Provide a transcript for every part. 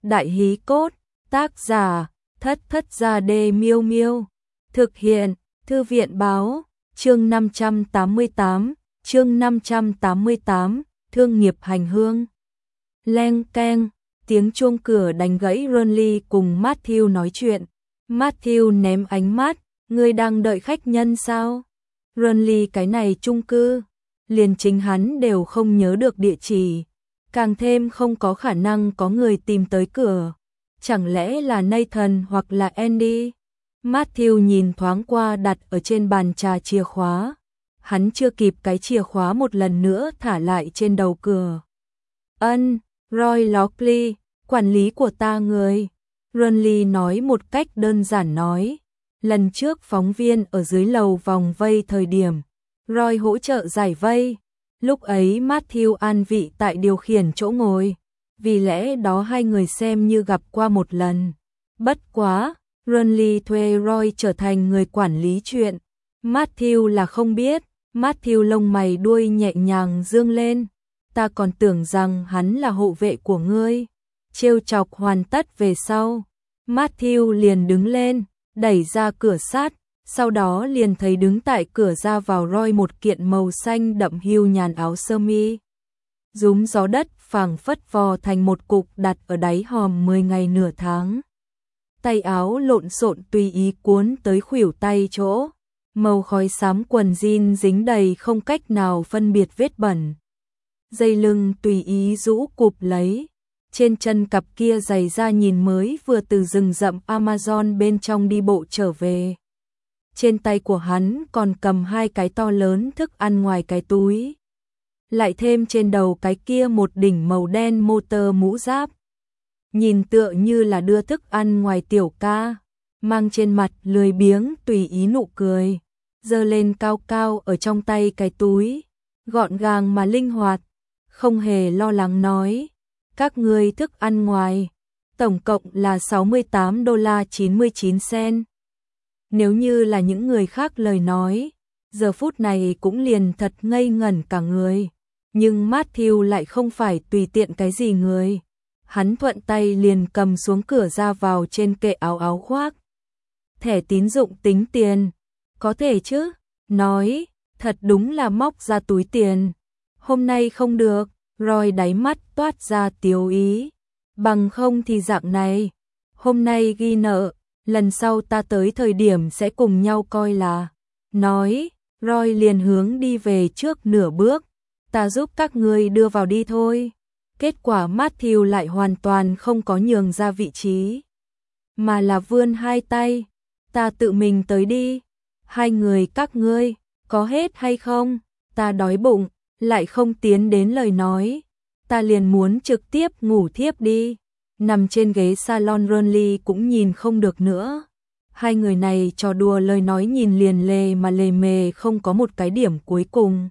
Đại hí cốt, tác giả, Thất Thất Gia Đê Miêu Miêu. Thực hiện, Thư viện báo, chương 588, thương nghiệp hành hương. Leng keng, tiếng chuông cửa đánh gãy Ronly cùng Matthew nói chuyện. Matthew ném ánh mắt, ngươi đang đợi khách nhân sao? Ronly cái này chung cư, liền chính hắn đều không nhớ được địa chỉ, càng thêm không có khả năng có người tìm tới cửa. Chẳng lẽ là Nathan hoặc là Andy? Matthew nhìn thoáng qua đặt ở trên bàn trà chìa khóa. Hắn chưa kịp cái chìa khóa một lần nữa thả lại trên đầu cửa. Roy Lockley, quản lý của ta người. Ronly nói một cách đơn giản nói. Lần trước phóng viên ở dưới lầu vòng vây thời điểm, Roy hỗ trợ giải vây. Lúc ấy Matthew an vị tại điều khiển chỗ ngồi, vì lẽ đó hai người xem như gặp qua một lần. Bất quá, Ronly thuê Roy trở thành người quản lý chuyện. Matthew là không biết. Matthew lông mày đuôi nhẹ nhàng dương lên. Ta còn tưởng rằng hắn là hộ vệ của ngươi. Trêu chọc hoàn tất về sau, Matthew liền đứng lên, đẩy ra cửa sắt, sau đó liền thấy đứng tại cửa ra vào Roy một kiện màu xanh đậm hưu nhàn áo sơ mi. Rúm gió đất phảng phất vò thành một cục đặt ở đáy hòm 10 ngày nửa tháng. Tay áo lộn xộn tùy ý cuốn tới khuỷu tay chỗ. Màu khói xám quần jean dính đầy không cách nào phân biệt vết bẩn. Dây lưng tùy ý rũ cụp lấy. Trên chân cặp kia giày da nhìn mới vừa từ rừng rậm Amazon bên trong đi bộ trở về. Trên tay của hắn còn cầm hai cái to lớn thức ăn ngoài cái túi. Lại thêm trên đầu cái kia một đỉnh màu đen motor mũ giáp. Nhìn tựa như là đưa thức ăn ngoài tiểu ca. Mang trên mặt lười biếng tùy ý nụ cười. Giơ lên cao cao ở trong tay cái túi. Gọn gàng mà linh hoạt. Không hề lo lắng nói. Các ngươi thức ăn ngoài. Tổng cộng là $68.99. Nếu như là những người khác lời nói. Giờ phút này cũng liền thật ngây ngẩn cả người. Nhưng Matthew lại không phải tùy tiện cái gì người. Hắn thuận tay liền cầm xuống cửa ra vào trên kệ áo khoác. Thẻ tín dụng tính tiền. Có thể chứ? Nói, thật đúng là móc ra túi tiền. Hôm nay không được, Roy đáy mắt toát ra tiếu ý. Bằng không thì dạng này. Hôm nay ghi nợ, lần sau ta tới thời điểm sẽ cùng nhau coi là. Nói, Roy liền hướng đi về trước nửa bước. Ta giúp các ngươi đưa vào đi thôi. Kết quả Matthew lại hoàn toàn không có nhường ra vị trí. Mà là vươn hai tay. Ta tự mình tới đi. Hai người các ngươi, có hết hay không? Ta đói bụng, lại không tiến đến lời nói. Ta liền muốn trực tiếp ngủ thiếp đi. Nằm trên ghế salon Ronly cũng nhìn không được nữa. Hai người này trò đùa lời nói nhìn liền lề mà lề mề không có một cái điểm cuối cùng.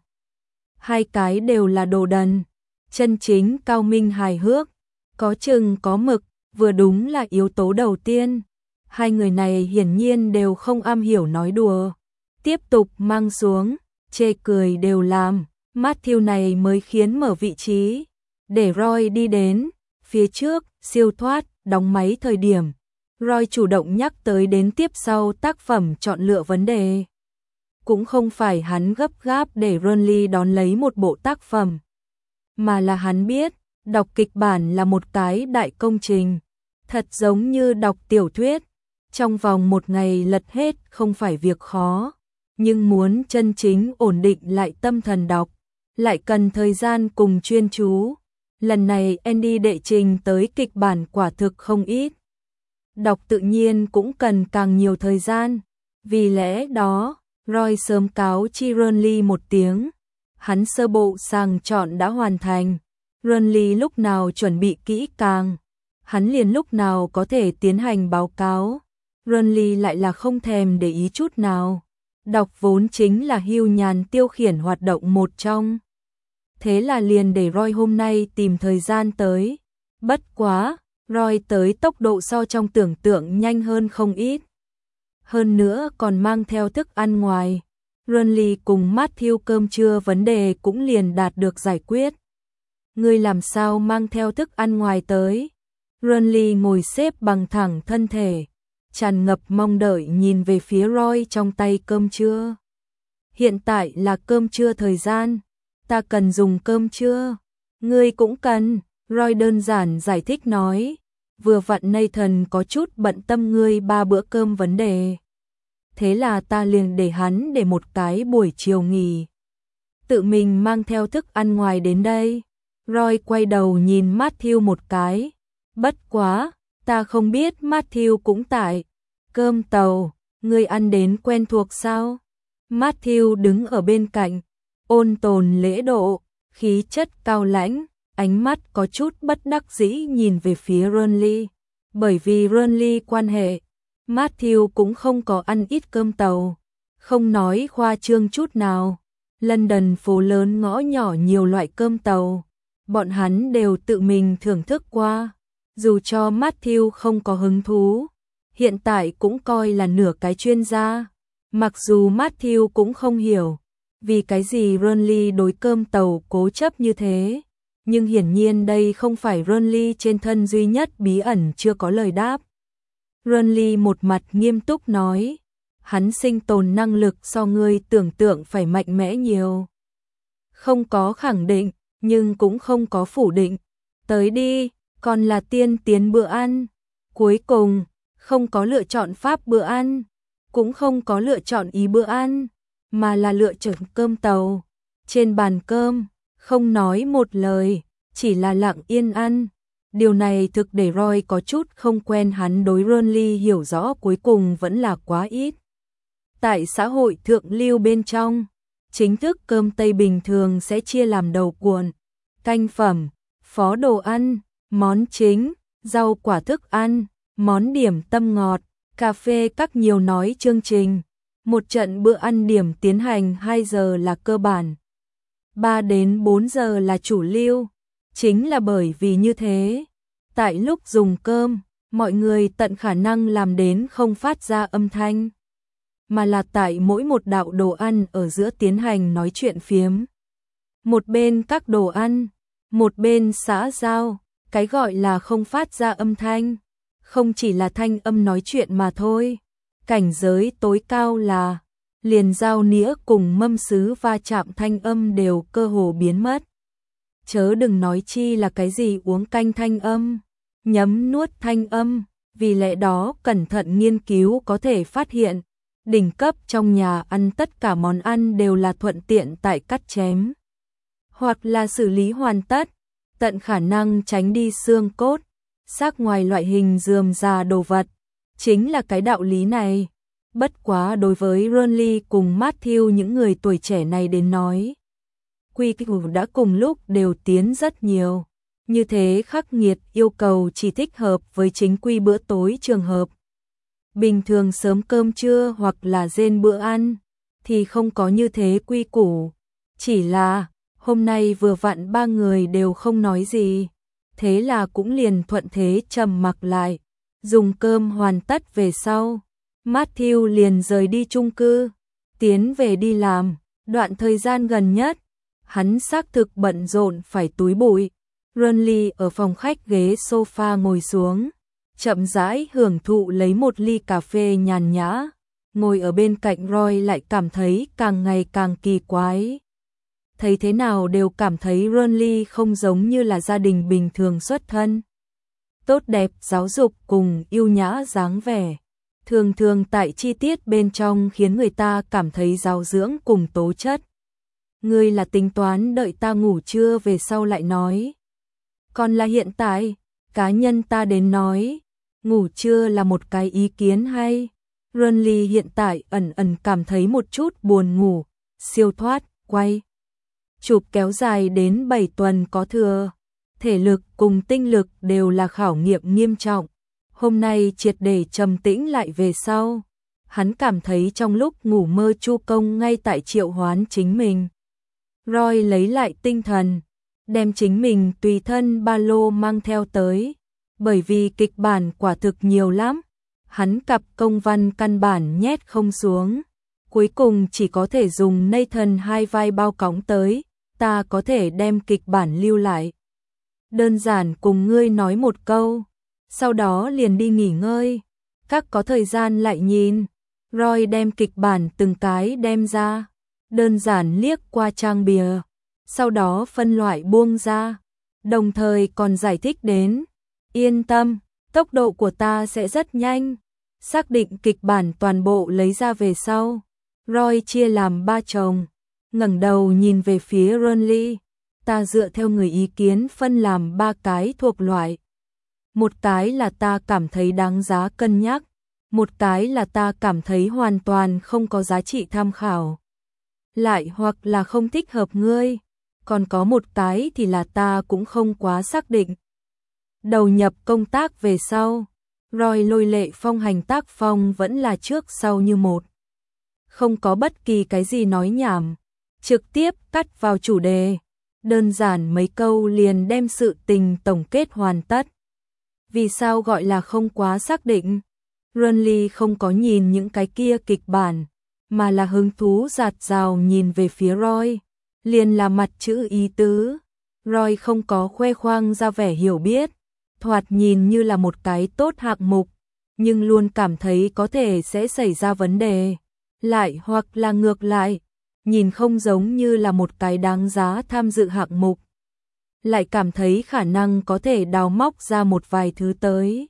Hai cái đều là đồ đần. Chân chính cao minh hài hước. Có chừng có mực, vừa đúng là yếu tố đầu tiên. Hai người này hiển nhiên đều không am hiểu nói đùa. Tiếp tục mang xuống, chê cười đều làm. Matthew này mới khiến mở vị trí. Để Roy đi đến. Phía trước, siêu thoát, đóng máy thời điểm. Roy chủ động nhắc tới đến tiếp sau tác phẩm chọn lựa vấn đề. Cũng không phải hắn gấp gáp để Ronly đón lấy một bộ tác phẩm. Mà là hắn biết, đọc kịch bản là một cái đại công trình. Thật giống như đọc tiểu thuyết. Trong vòng một ngày lật hết không phải việc khó. Nhưng muốn chân chính ổn định lại tâm thần đọc. Lại cần thời gian cùng chuyên chú. Lần này Andy đệ trình tới kịch bản quả thực không ít. Đọc tự nhiên cũng cần càng nhiều thời gian. Vì lẽ đó, Roy sớm cáo chi Ronly một tiếng. Hắn sơ bộ sàng chọn đã hoàn thành. Ronly lúc nào chuẩn bị kỹ càng. Hắn liền lúc nào có thể tiến hành báo cáo. Ronly lại là không thèm để ý chút nào. Đọc vốn chính là hưu nhàn tiêu khiển hoạt động một trong. Thế là liền để Roy hôm nay tìm thời gian tới. Bất quá, Roy tới tốc độ so trong tưởng tượng nhanh hơn không ít. Hơn nữa còn mang theo thức ăn ngoài. Ronly cùng Matthew cơm trưa vấn đề cũng liền đạt được giải quyết. Ngươi làm sao mang theo thức ăn ngoài tới? Renly ngồi xếp bằng thẳng thân thể, tràn ngập mong đợi nhìn về phía Roy trong tay cơm trưa. Hiện tại là cơm trưa thời gian, ta cần dùng cơm trưa. Ngươi cũng cần, Roy đơn giản giải thích nói. Vừa vặn Nathan có chút bận tâm ngươi 3 bữa cơm vấn đề. Thế là ta liền để hắn để một cái buổi chiều nghỉ. Tự mình mang theo thức ăn ngoài đến đây. Roy quay đầu nhìn Matthew một cái. Bất quá, ta không biết Matthew cũng tại. Cơm tàu, ngươi ăn đến quen thuộc sao? Matthew đứng ở bên cạnh, ôn tồn lễ độ, khí chất cao lãnh, ánh mắt có chút bất đắc dĩ nhìn về phía Renly. Bởi vì Renly quan hệ, Matthew cũng không có ăn ít cơm tàu, không nói khoa trương chút nào. London phố lớn ngõ nhỏ nhiều loại cơm tàu, bọn hắn đều tự mình thưởng thức qua. Dù cho Matthew không có hứng thú, hiện tại cũng coi là nửa cái chuyên gia. Mặc dù Matthew cũng không hiểu vì cái gì Renly đối cơm tàu cố chấp như thế, nhưng hiển nhiên đây không phải Renly trên thân duy nhất bí ẩn chưa có lời đáp. Renly một mặt nghiêm túc nói, hắn sinh tồn năng lực so ngươi tưởng tượng phải mạnh mẽ nhiều. Không có khẳng định, nhưng cũng không có phủ định. Tới đi, còn là tiên tiến bữa ăn. Cuối cùng, không có lựa chọn pháp bữa ăn, cũng không có lựa chọn ý bữa ăn, mà là lựa chọn cơm tàu. Trên bàn cơm, không nói một lời, chỉ là lặng yên ăn. Điều này thực để Roy có chút không quen, hắn đối Renly hiểu rõ cuối cùng vẫn là quá ít. Tại xã hội thượng lưu bên trong, chính thức cơm Tây bình thường sẽ chia làm đầu cuộn, canh phẩm, phó đồ ăn, món chính, rau quả thức ăn, món điểm tâm ngọt, cà phê các nhiều nói chương trình. Một trận bữa ăn điểm tiến hành 2 giờ là cơ bản, 3 đến 4 giờ là chủ lưu. Chính là bởi vì như thế, tại lúc dùng cơm, mọi người tận khả năng làm đến không phát ra âm thanh, mà là tại mỗi một đạo đồ ăn ở giữa tiến hành nói chuyện phiếm. Một bên các đồ ăn, một bên xã giao, cái gọi là không phát ra âm thanh, không chỉ là thanh âm nói chuyện mà thôi. Cảnh giới tối cao là liền dao nĩa cùng mâm sứ va chạm thanh âm đều cơ hồ biến mất. Chớ đừng nói chi là cái gì uống canh thanh âm, nhấm nuốt thanh âm, vì lẽ đó cẩn thận nghiên cứu có thể phát hiện, đỉnh cấp trong nhà ăn tất cả món ăn đều là thuận tiện tại cắt chém, hoặc là xử lý hoàn tất, tận khả năng tránh đi xương cốt, xác ngoài loại hình rườm rà đồ vật. Chính là cái đạo lý này. Bất quá đối với Renly cùng Matthew những người tuổi trẻ này đến nói, quy củ đã cùng lúc đều tiến rất nhiều. Như thế khắc nghiệt yêu cầu chỉ thích hợp với chính quy bữa tối trường hợp. Bình thường sớm cơm trưa hoặc là rên bữa ăn, thì không có như thế quy củ. Chỉ là, hôm nay vừa vặn 3 người đều không nói gì. Thế là cũng liền thuận thế trầm mặc lại. Dùng cơm hoàn tất về sau, Matthew liền rời đi chung cư, tiến về đi làm. Đoạn thời gian gần nhất, hắn xác thực bận rộn phải túi bụi. Renly ở phòng khách ghế sofa ngồi xuống, chậm rãi hưởng thụ lấy một ly cà phê nhàn nhã. Ngồi ở bên cạnh Roy lại cảm thấy càng ngày càng kỳ quái. Thấy thế nào đều cảm thấy Renly không giống như là gia đình bình thường xuất thân. Tốt đẹp, giáo dục cùng yêu nhã dáng vẻ, thường thường tại chi tiết bên trong khiến người ta cảm thấy giáo dưỡng cùng tố chất. Ngươi là tính toán đợi ta ngủ trưa về sau lại nói. Còn là hiện tại, cá nhân ta đến nói, ngủ trưa là một cái ý kiến hay. Renly hiện tại ẩn ẩn cảm thấy một chút buồn ngủ, siêu thoát, quay. Chụp kéo dài đến 7 tuần có thừa. Thể lực cùng tinh lực đều là khảo nghiệm nghiêm trọng. Hôm nay triệt để trầm tĩnh lại về sau. Hắn cảm thấy trong lúc ngủ mơ Chu Công ngay tại triệu hoán chính mình. Roy lấy lại tinh thần, đem chính mình tùy thân ba lô mang theo tới. Bởi vì kịch bản quả thực nhiều lắm, hắn cặp công văn căn bản nhét không xuống. Cuối cùng chỉ có thể dùng Nathan 2 vai bao cõng tới, ta có thể đem kịch bản lưu lại. Đơn giản cùng ngươi nói một câu, sau đó liền đi nghỉ ngơi. Các có thời gian lại nhìn. Roy đem kịch bản từng cái đem ra, đơn giản liếc qua trang bìa, sau đó phân loại buông ra, đồng thời còn giải thích đến, yên tâm, tốc độ của ta sẽ rất nhanh. Xác định kịch bản toàn bộ lấy ra về sau, Roy chia làm 3 chồng, ngẩng đầu nhìn về phía Ronly, ta dựa theo người ý kiến phân làm 3 cái thuộc loại. Một cái là ta cảm thấy đáng giá cân nhắc, một cái là ta cảm thấy hoàn toàn không có giá trị tham khảo, lại hoặc là không thích hợp ngươi, còn có một cái thì là ta cũng không quá xác định. Đầu nhập công tác về sau, Roy Lôi Lệ Phong hành tác phong vẫn là trước sau như một. Không có bất kỳ cái gì nói nhảm, trực tiếp cắt vào chủ đề, đơn giản mấy câu liền đem sự tình tổng kết hoàn tất. Vì sao gọi là không quá xác định? Ronly không có nhìn những cái kia kịch bản, mà là hứng thú dạt dào nhìn về phía Roy, liền là mặt chữ ý tứ. Roy không có khoe khoang ra vẻ hiểu biết, thoạt nhìn như là một cái tốt hạng mục, nhưng luôn cảm thấy có thể sẽ xảy ra vấn đề, lại hoặc là ngược lại, nhìn không giống như là một cái đáng giá tham dự hạng mục, lại cảm thấy khả năng có thể đào móc ra một vài thứ tới.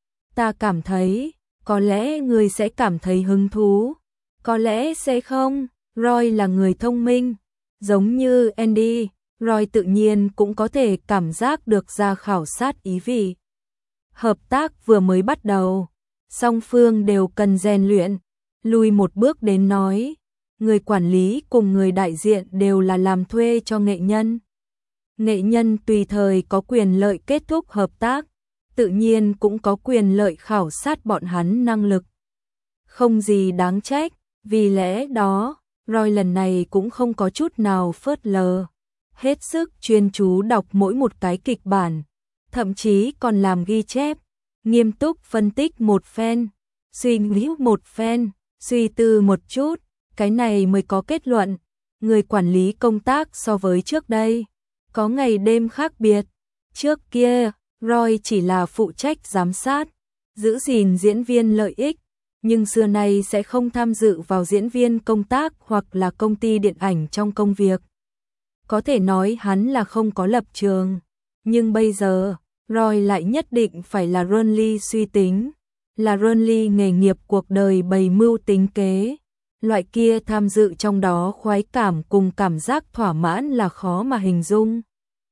Ta cảm thấy, có lẽ người sẽ cảm thấy hứng thú, có lẽ sẽ không. Roy là người thông minh, giống như Andy, Roy tự nhiên cũng có thể cảm giác được ra khảo sát ý vị. Hợp tác vừa mới bắt đầu, song phương đều cần rèn luyện. Lùi một bước đến nói, người quản lý cùng người đại diện đều là làm thuê cho nghệ nhân. Nghệ nhân tùy thời có quyền lợi kết thúc hợp tác, tự nhiên cũng có quyền lợi khảo sát bọn hắn năng lực. Không gì đáng trách, vì lẽ đó, Roy lần này cũng không có chút nào phớt lờ, hết sức chuyên chú đọc mỗi một cái kịch bản, thậm chí còn làm ghi chép, nghiêm túc phân tích một phen, suy nghĩ một phen, suy tư một chút, cái này mới có kết luận. Người quản lý công tác so với trước đây, có ngày đêm khác biệt. Trước kia, Roy chỉ là phụ trách giám sát, giữ gìn diễn viên lợi ích, nhưng xưa nay sẽ không tham dự vào diễn viên công tác hoặc là công ty điện ảnh trong công việc. Có thể nói hắn là không có lập trường, nhưng bây giờ, Roy lại nhất định phải là Ronly suy tính, là Ronly nghề nghiệp cuộc đời bày mưu tính kế. Loại kia tham dự trong đó khoái cảm cùng cảm giác thỏa mãn là khó mà hình dung.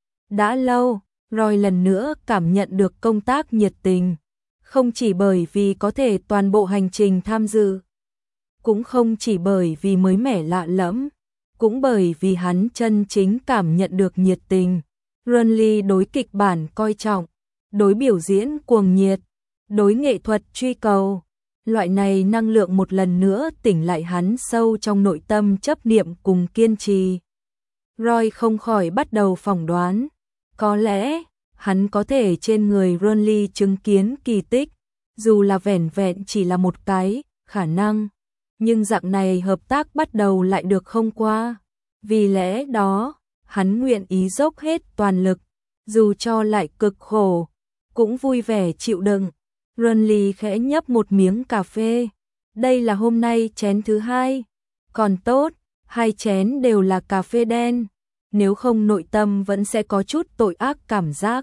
Đã lâu, Roy lần nữa cảm nhận được công tác nhiệt tình, không chỉ bởi vì có thể toàn bộ hành trình tham dự, cũng không chỉ bởi vì mới mẻ lạ lẫm, cũng bởi vì hắn chân chính cảm nhận được nhiệt tình. Ronly đối kịch bản coi trọng, đối biểu diễn cuồng nhiệt, đối nghệ thuật truy cầu. Loại này năng lượng một lần nữa tỉnh lại hắn sâu trong nội tâm chấp niệm cùng kiên trì. Roy không khỏi bắt đầu phỏng đoán, có lẽ hắn có thể trên người Ronly chứng kiến kỳ tích, dù là vẻn vẹn chỉ là một cái khả năng, nhưng dạng này hợp tác bắt đầu lại được không qua. Vì lẽ đó, hắn nguyện ý dốc hết toàn lực, dù cho lại cực khổ, cũng vui vẻ chịu đựng. Ronly khẽ nhấp một miếng cà phê. Đây là hôm nay chén thứ 2. Còn tốt, 2 chén đều là cà phê đen. Nếu không nội tâm vẫn sẽ có chút tội ác cảm giác.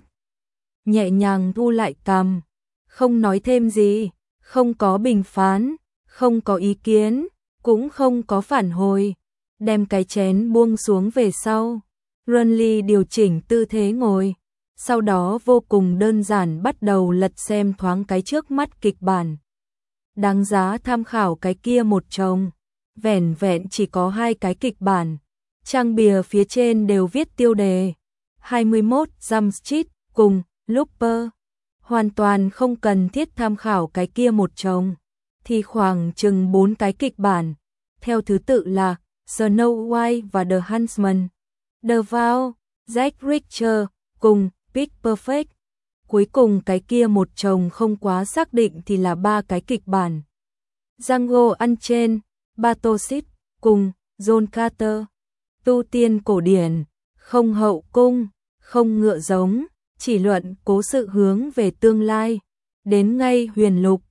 Nhẹ nhàng thu lại cằm. Không nói thêm gì. Không có bình phán. Không có ý kiến. Cũng không có phản hồi. Đem cái chén buông xuống về sau. Ronly điều chỉnh tư thế ngồi. Sau đó vô cùng đơn giản bắt đầu lật xem thoáng cái trước mắt kịch bản. Đáng giá tham khảo cái kia một chồng, vẻn vẹn chỉ có 2 cái kịch bản. Trang bìa phía trên đều viết tiêu đề 21 Jump Street cùng Looper. Hoàn toàn không cần thiết tham khảo cái kia một chồng, thì khoảng chừng 4 cái kịch bản. Theo thứ tự là Snow White và The Huntsman, The Vow, Jack Reacher cùng Pitch Perfect. Cuối cùng cái kia một chồng không quá xác định thì là 3 cái kịch bản. Django Unchained, Battleship cùng John Carter. Tu tiên cổ điển, không hậu cung, không ngựa giống, chỉ luận cố sự hướng về tương lai. đến ngay huyền lục,